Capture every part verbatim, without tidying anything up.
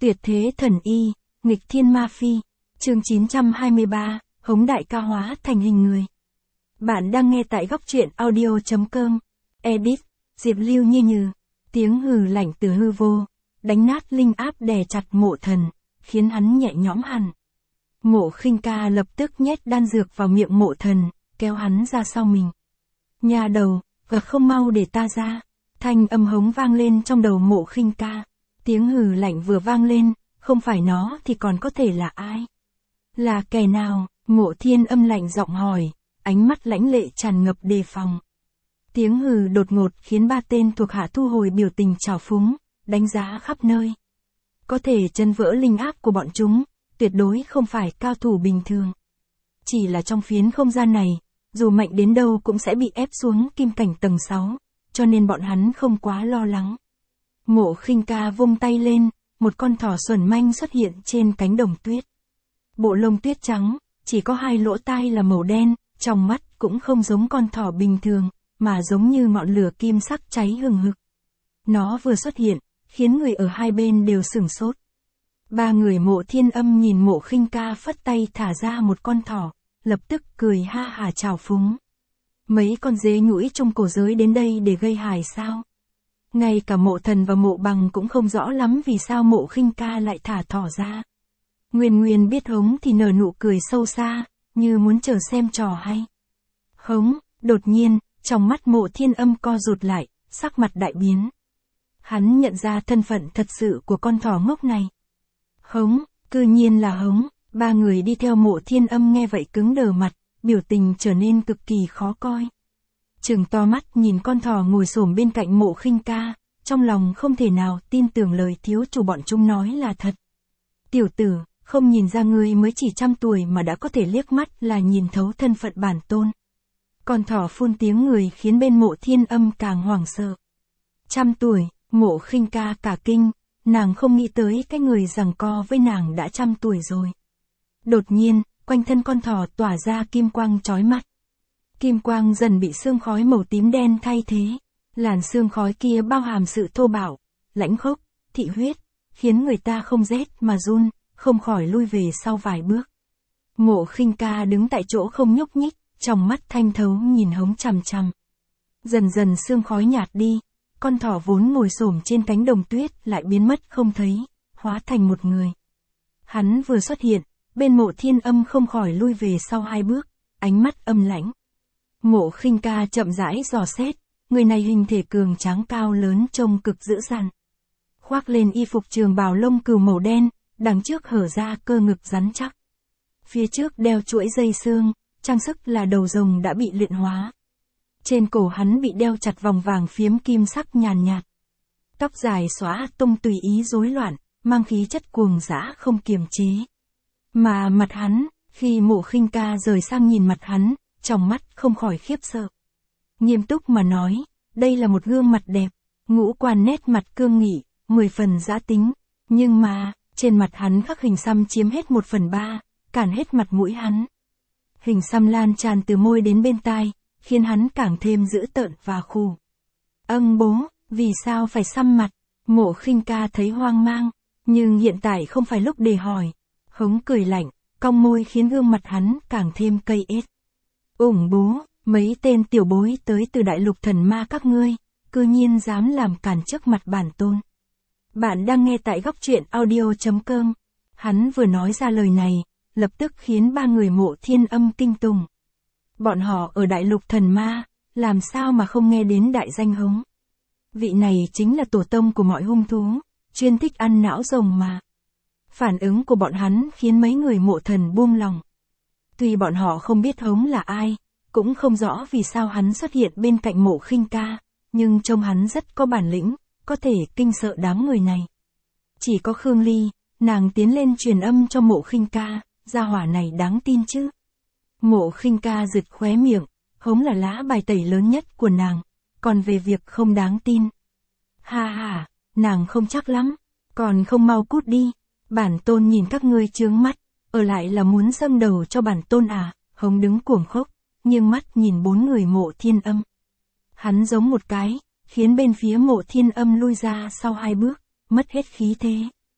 Tuyệt thế thần y, nghịch thiên ma phi. Chương chín trăm hai mươi ba, Hống đại ca hóa thành hình người. Bạn đang nghe tại góc truyện audio chấm com. Edit, Diệp Lưu Như Như. Tiếng hừ lạnh từ hư vô, đánh nát linh áp đè chặt Mộ Thần, khiến hắn nhẹ nhõm hẳn. Mộ Khinh Ca lập tức nhét đan dược vào miệng Mộ Thần, kéo hắn ra sau mình. Nhà đầu, gật không mau để ta ra. Thanh âm hống vang lên trong đầu Mộ Khinh Ca. Tiếng hừ lạnh vừa vang lên, không phải nó thì còn có thể là ai? Là kẻ nào? Mộ Thiên Âm lạnh giọng hỏi, ánh mắt lãnh lệ tràn ngập đề phòng. Tiếng hừ đột ngột khiến ba tên thuộc hạ thu hồi biểu tình trào phúng, đánh giá khắp nơi. Có thể chân vỡ linh áp của bọn chúng, tuyệt đối không phải cao thủ bình thường. Chỉ là trong phiến không gian này, dù mạnh đến đâu cũng sẽ bị ép xuống kim cảnh tầng sáu, cho nên bọn hắn không quá lo lắng. Mộ Khinh Ca vung tay lên, một con thỏ xuẩn manh xuất hiện trên cánh đồng tuyết. Bộ lông tuyết trắng, chỉ có hai lỗ tai là màu đen, trong mắt cũng không giống con thỏ bình thường, mà giống như ngọn lửa kim sắc cháy hừng hực. Nó vừa xuất hiện, khiến người ở hai bên đều sửng sốt. Ba người Mộ Thiên Âm nhìn Mộ Khinh Ca phất tay thả ra một con thỏ, lập tức cười ha hả chào phúng. Mấy con dế nhũi trong cổ giới đến đây để gây hại sao? Ngay cả Mộ Thần và Mộ Bằng cũng không rõ lắm vì sao Mộ Khinh Ca lại thả thỏ ra. Nguyên Nguyên biết hống thì nở nụ cười sâu xa, như muốn chờ xem trò hay. Hống, đột nhiên, trong mắt Mộ Thiên Âm co rụt lại, sắc mặt đại biến. Hắn nhận ra thân phận thật sự của con thỏ ngốc này. Hống, cư nhiên là hống. Ba người đi theo Mộ Thiên Âm nghe vậy cứng đờ mặt, biểu tình trở nên cực kỳ khó coi. Trừng to mắt nhìn con thỏ ngồi xổm bên cạnh Mộ Khinh Ca, trong lòng không thể nào tin tưởng lời thiếu chủ bọn chúng nói là thật. Tiểu tử, không nhìn ra ngươi mới chỉ trăm tuổi mà đã có thể liếc mắt là nhìn thấu thân phận bản tôn. Con thỏ phun tiếng người khiến bên Mộ Thiên Âm càng hoảng sợ. Trăm tuổi, Mộ Khinh Ca cả kinh, nàng không nghĩ tới cái người giằng co với nàng đã trăm tuổi rồi. Đột nhiên, quanh thân con thỏ tỏa ra kim quang chói mắt. Kim quang dần bị sương khói màu tím đen thay thế. Làn sương khói kia bao hàm sự thô bạo, lãnh khốc, thị huyết, khiến người ta không rét mà run, không khỏi lui về sau vài bước. Mộ Khinh Ca đứng tại chỗ không nhúc nhích, trong mắt thanh thấu nhìn hống chằm chằm. Dần dần sương khói nhạt đi, con thỏ vốn ngồi xổm trên cánh đồng tuyết lại biến mất không thấy, hóa thành một người. Hắn vừa xuất hiện, bên Mộ Thiên Âm không khỏi lui về sau hai bước, ánh mắt âm lãnh. Mộ Khinh Ca chậm rãi dò xét, người này hình thể cường tráng cao lớn trông cực dữ dằn. Khoác lên y phục trường bào lông cừu màu đen, đằng trước hở ra cơ ngực rắn chắc. Phía trước đeo chuỗi dây xương, trang sức là đầu rồng đã bị luyện hóa. Trên cổ hắn bị đeo chặt vòng vàng phiếm kim sắc nhàn nhạt. Tóc dài xõa tung tùy ý rối loạn, mang khí chất cuồng dã không kiềm chế. Mà mặt hắn, khi Mộ Khinh Ca rời sang nhìn mặt hắn, trong mắt không khỏi khiếp sợ. Nghiêm túc mà nói, đây là một gương mặt đẹp, ngũ quan nét mặt cương nghị, mười phần dã tính, nhưng mà, trên mặt hắn khắc hình xăm chiếm hết một phần ba, cản hết mặt mũi hắn. Hình xăm lan tràn từ môi đến bên tai, khiến hắn càng thêm dữ tợn và khù. Âng bố, vì sao phải xăm mặt? Mộ Khinh Ca thấy hoang mang, nhưng hiện tại không phải lúc để hỏi. Hống cười lạnh, cong môi khiến gương mặt hắn càng thêm cây ết. Ủng bố, mấy tên tiểu bối tới từ đại lục thần ma các ngươi, cư nhiên dám làm cản trước mặt bản tôn. Bạn đang nghe tại góc truyện audio chấm com. Hắn vừa nói ra lời này, lập tức khiến ba người Mộ Thiên Âm kinh tủng. Bọn họ ở đại lục thần ma, làm sao mà không nghe đến đại danh hống. Vị này chính là tổ tông của mọi hung thú, chuyên thích ăn não rồng mà. Phản ứng của bọn hắn khiến mấy người Mộ Thần buông lòng. Tuy bọn họ không biết hống là ai, cũng không rõ vì sao hắn xuất hiện bên cạnh Mộ Khinh Ca, nhưng trông hắn rất có bản lĩnh, có thể kinh sợ đám người này. Chỉ có Khương Ly, nàng tiến lên truyền âm cho Mộ Khinh Ca, gia hỏa này đáng tin chứ. Mộ Khinh Ca giật khóe miệng, hống là lá bài tẩy lớn nhất của nàng, còn về việc không đáng tin. Ha ha, nàng không chắc lắm, còn không mau cút đi, bản tôn nhìn các ngươi chướng mắt, ở lại là muốn dâng đầu cho bản tôn à? Hống đứng cuồng khốc, nhưng mắt nhìn bốn người Mộ Thiên Âm. Hắn giống một cái, khiến bên phía Mộ Thiên Âm lui ra sau hai bước, mất hết khí thế.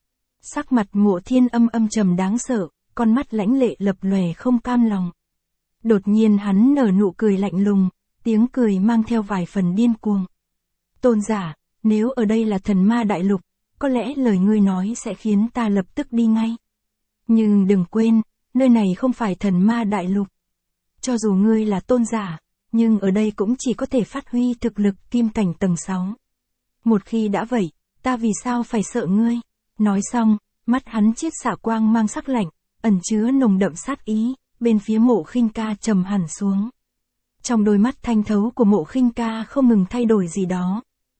Sắc mặt Mộ Thiên Âm âm trầm đáng sợ, con mắt lãnh lệ lập lòe không cam lòng. Đột nhiên hắn nở nụ cười lạnh lùng, tiếng cười mang theo vài phần điên cuồng. Tôn giả, nếu ở đây là thần ma đại lục, có lẽ lời ngươi nói sẽ khiến ta lập tức đi ngay. Nhưng đừng quên, nơi này không phải thần ma đại lục. Cho dù ngươi là tôn giả, nhưng ở đây cũng chỉ có thể phát huy thực lực kim cảnh tầng sáu. Một khi đã vậy, ta vì sao phải sợ ngươi? Nói xong, mắt hắn chiết xạ quang mang sắc lạnh, ẩn chứa nồng đậm sát ý, bên phía Mộ Khinh Ca trầm hẳn xuống. Trong đôi mắt thanh thấu của Mộ Khinh Ca không ngừng thay đổi gì đó.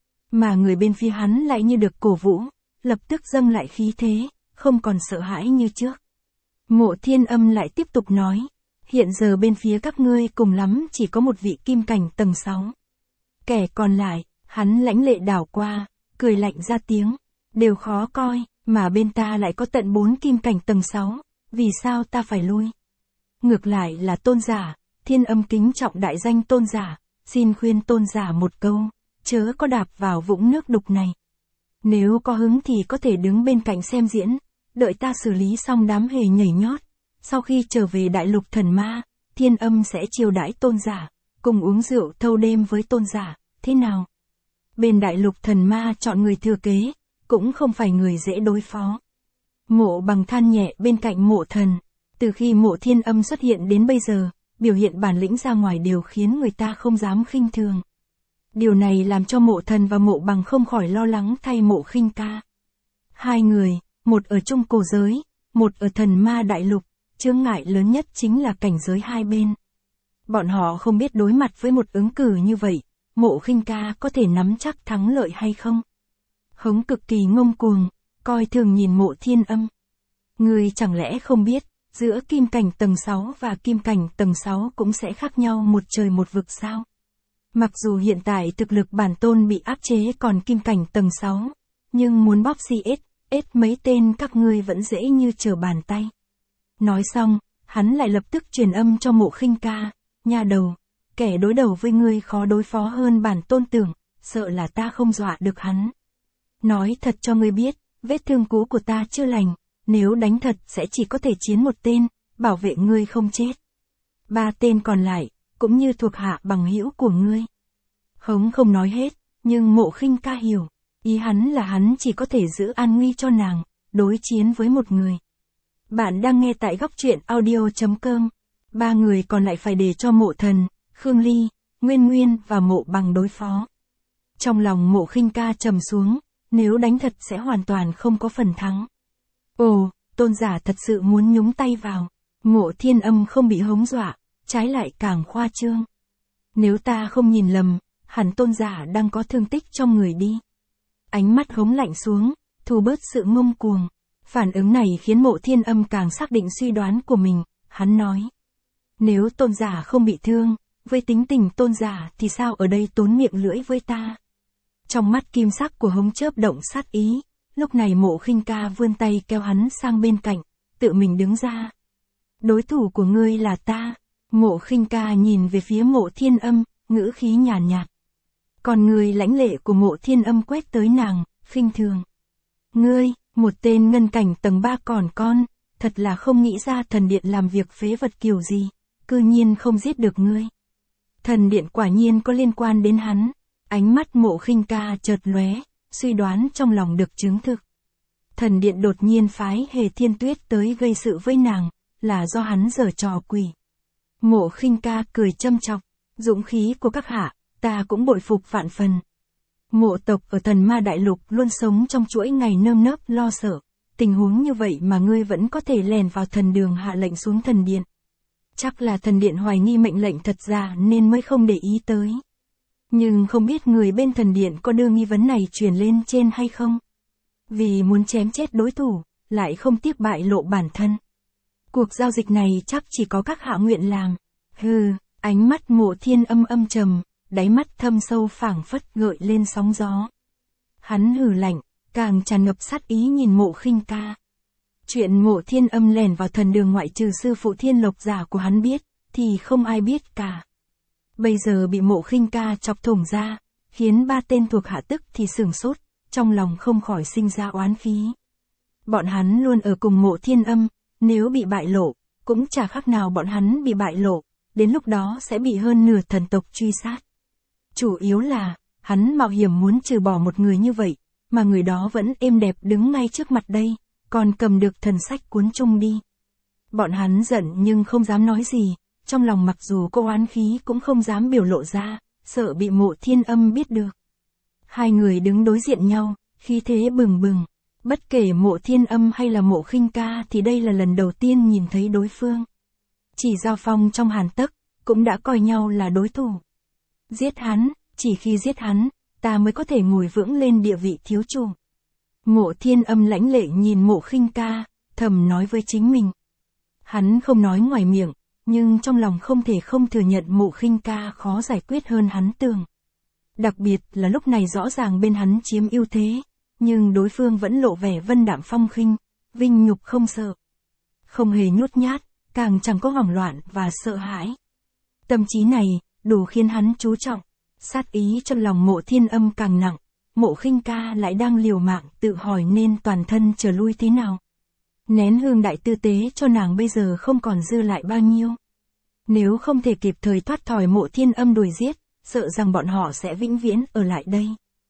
Mà người bên phía hắn lại như được cổ vũ, lập tức dâng lại khí thế, không còn sợ hãi như trước. Mộ Thiên Âm lại tiếp tục nói, hiện giờ bên phía các ngươi cùng lắm chỉ có một vị kim cảnh tầng sáu. Kẻ còn lại, hắn lãnh lệ đảo qua, cười lạnh ra tiếng, đều khó coi, mà bên ta lại có tận bốn kim cảnh tầng sáu, vì sao ta phải lui? Ngược lại là tôn giả, Thiên Âm kính trọng đại danh tôn giả, xin khuyên tôn giả một câu, chớ có đạp vào vũng nước đục này. Nếu có hứng thì có thể đứng bên cạnh xem diễn, đợi ta xử lý xong đám hề nhảy nhót. Sau khi trở về đại lục thần ma, Thiên Âm sẽ chiêu đãi tôn giả, cùng uống rượu thâu đêm với tôn giả, thế nào? Bên đại lục thần ma chọn người thừa kế, cũng không phải người dễ đối phó. Mộ Bằng than nhẹ bên cạnh Mộ Thần, từ khi Mộ Thiên Âm xuất hiện đến bây giờ, biểu hiện bản lĩnh ra ngoài đều khiến người ta không dám khinh thường. Điều này làm cho Mộ Thần và Mộ Bằng không khỏi lo lắng thay Mộ Khinh Ca. Hai người, một ở trung cổ giới, một ở thần ma đại lục, chướng ngại lớn nhất chính là cảnh giới hai bên. Bọn họ không biết đối mặt với một ứng cử như vậy, Mộ Khinh Ca có thể nắm chắc thắng lợi hay không. Hống cực kỳ ngông cuồng, coi thường nhìn Mộ Thiên Âm. Ngươi chẳng lẽ không biết, giữa kim cảnh tầng sáu và kim cảnh tầng sáu cũng sẽ khác nhau một trời một vực sao? Mặc dù hiện tại thực lực bản tôn bị áp chế còn kim cảnh tầng sáu, nhưng muốn bóp xì ết, ết mấy tên các ngươi vẫn dễ như trở bàn tay. Nói xong, hắn lại lập tức truyền âm cho Mộ Khinh Ca, nha đầu, kẻ đối đầu với ngươi khó đối phó hơn bản tôn tưởng, sợ là ta không dọa được hắn. Nói thật cho ngươi biết, vết thương cũ của ta chưa lành, nếu đánh thật sẽ chỉ có thể chiến một tên, bảo vệ ngươi không chết. Ba tên còn lại, cũng như thuộc hạ bằng hữu của ngươi. Hống không nói hết, nhưng Mộ Khinh Ca hiểu, ý hắn là hắn chỉ có thể giữ an nguy cho nàng, đối chiến với một người. Bạn đang nghe tại góc truyện audio chấm com. Ba người còn lại phải để cho Mộ Thần, Khương Ly, Nguyên Nguyên và Mộ Bằng đối phó. Trong lòng Mộ Khinh Ca trầm xuống, nếu đánh thật sẽ hoàn toàn không có phần thắng. Ồ, tôn giả thật sự muốn nhúng tay vào. Mộ Thiên Âm không bị hống dọa, trái lại càng khoa trương. Nếu ta không nhìn lầm, hẳn tôn giả đang có thương tích trong người đi. Ánh mắt hống lạnh xuống, thu bớt sự ngông cuồng. Phản ứng này khiến Mộ Thiên Âm càng xác định suy đoán của mình, hắn nói. Nếu tôn giả không bị thương, với tính tình tôn giả thì sao ở đây tốn miệng lưỡi với ta? Trong mắt kim sắc của hống chớp động sát ý, lúc này Mộ Khinh Ca vươn tay kéo hắn sang bên cạnh, tự mình đứng ra. Đối thủ của ngươi là ta. Mộ Khinh Ca nhìn về phía Mộ Thiên Âm, ngữ khí nhàn nhạt, nhạt. Còn người lãnh lệ của Mộ Thiên Âm quét tới nàng, khinh thường. Ngươi, một tên ngân cảnh tầng ba còn con, thật là không nghĩ ra thần điện làm việc phế vật kiểu gì, cư nhiên không giết được ngươi. Thần điện quả nhiên có liên quan đến hắn. Ánh mắt Mộ Khinh Ca chợt lóe, suy đoán trong lòng được chứng thực. Thần điện đột nhiên phái Hề Thiên Tuyết tới gây sự với nàng, là do hắn giở trò quỷ. Mộ Khinh Ca cười châm chọc, dũng khí của các hạ, ta cũng bội phục vạn phần. Mộ tộc ở thần ma đại lục luôn sống trong chuỗi ngày nơm nớp lo sợ, tình huống như vậy mà ngươi vẫn có thể lèn vào thần đường hạ lệnh xuống thần điện. Chắc là thần điện hoài nghi mệnh lệnh thật giả nên mới không để ý tới. Nhưng không biết người bên thần điện có đưa nghi vấn này truyền lên trên hay không? Vì muốn chém chết đối thủ, lại không tiếc bại lộ bản thân. Cuộc giao dịch này chắc chỉ có các hạ nguyện làm. Hừ, ánh mắt Mộ Thiên Âm âm trầm, đáy mắt thâm sâu phảng phất gợi lên sóng gió. Hắn hừ lạnh, càng tràn ngập sát ý nhìn Mộ Khinh Ca. Chuyện Mộ Thiên Âm lèn vào thần đường ngoại trừ sư phụ Thiên Lộc giả của hắn biết, thì không ai biết cả. Bây giờ bị Mộ Khinh Ca chọc thủng ra, khiến ba tên thuộc hạ tức thì sửng sốt, trong lòng không khỏi sinh ra oán khí. Bọn hắn luôn ở cùng Mộ Thiên Âm, nếu bị bại lộ, cũng chả khác nào bọn hắn bị bại lộ, đến lúc đó sẽ bị hơn nửa thần tộc truy sát. Chủ yếu là, hắn mạo hiểm muốn trừ bỏ một người như vậy, mà người đó vẫn êm đẹp đứng ngay trước mặt đây, còn cầm được thần sách cuốn chung đi. Bọn hắn giận nhưng không dám nói gì, trong lòng mặc dù có oán khí cũng không dám biểu lộ ra, sợ bị Mộ Thiên Âm biết được. Hai người đứng đối diện nhau, khí thế bừng bừng. Bất kể Mộ Thiên Âm hay là Mộ Khinh Ca thì đây là lần đầu tiên nhìn thấy đối phương. Chỉ giao phong trong hàn tấc, cũng đã coi nhau là đối thủ. Giết hắn, chỉ khi giết hắn, ta mới có thể ngồi vững lên địa vị thiếu chủ. Mộ Thiên Âm lãnh lệ nhìn Mộ Khinh Ca, thầm nói với chính mình. Hắn không nói ngoài miệng, nhưng trong lòng không thể không thừa nhận Mộ Khinh Ca khó giải quyết hơn hắn tưởng. Đặc biệt là lúc này rõ ràng bên hắn chiếm ưu thế, nhưng đối phương vẫn lộ vẻ vân đạm phong khinh, vinh nhục không sợ. Không hề nhút nhát, càng chẳng có hoảng loạn và sợ hãi. Tâm trí này, đủ khiến hắn chú trọng. Sát ý trong lòng Mộ Thiên Âm càng nặng, Mộ Khinh Ca lại đang liều mạng tự hỏi nên toàn thân trở lui thế nào. Nén hương đại tư tế cho nàng bây giờ không còn dư lại bao nhiêu. Nếu không thể kịp thời thoát thỏi Mộ Thiên Âm đuổi giết, sợ rằng bọn họ sẽ vĩnh viễn ở lại đây.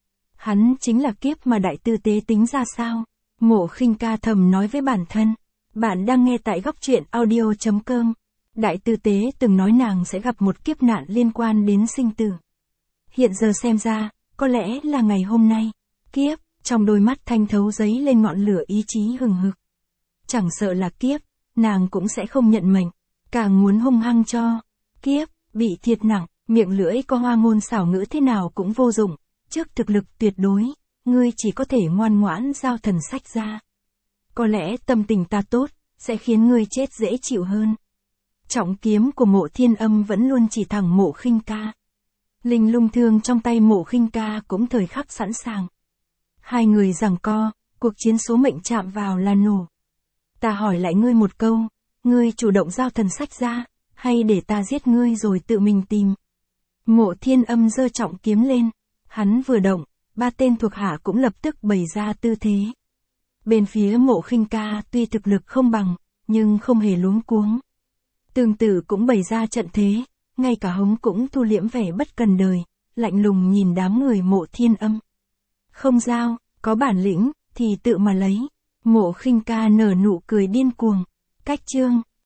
Hắn chính là kiếp mà đại tư tế tính ra sao? Mộ Khinh Ca thầm nói với bản thân. Bạn đang nghe tại góc truyện audio chấm com. Đại tư tế từng nói nàng sẽ gặp một kiếp nạn liên quan đến sinh tử. Hiện giờ xem ra, có lẽ là ngày hôm nay. Kiếp, trong đôi mắt thanh thấu giấy lên ngọn lửa ý chí hừng hực. Chẳng sợ là kiếp, nàng cũng sẽ không nhận mệnh, càng muốn hung hăng cho. Kiếp, bị thiệt nặng, miệng lưỡi có hoa ngôn xảo ngữ thế nào cũng vô dụng. Trước thực lực tuyệt đối, ngươi chỉ có thể ngoan ngoãn giao thần sách ra. Có lẽ tâm tình ta tốt, sẽ khiến ngươi chết dễ chịu hơn. Trọng kiếm của Mộ Thiên Âm vẫn luôn chỉ thẳng Mộ Khinh Ca. Linh lung thương trong tay Mộ Khinh Ca cũng thời khắc sẵn sàng. Hai người giằng co, cuộc chiến số mệnh chạm vào là nổ. Ta hỏi lại ngươi một câu, ngươi chủ động giao thần sách ra, hay để ta giết ngươi rồi tự mình tìm? Mộ Thiên Âm giơ trọng kiếm lên, hắn vừa động, ba tên thuộc hạ cũng lập tức bày ra tư thế. Bên phía Mộ Khinh Ca tuy thực lực không bằng, nhưng không hề luống cuống. Tương tự cũng bày ra trận thế, ngay cả hống cũng thu liễm vẻ bất cần đời, lạnh lùng nhìn đám người Mộ Thiên Âm. Không giao, có bản lĩnh, thì tự mà lấy. Mộ Khinh Ca nở nụ cười điên cuồng. Cách chương.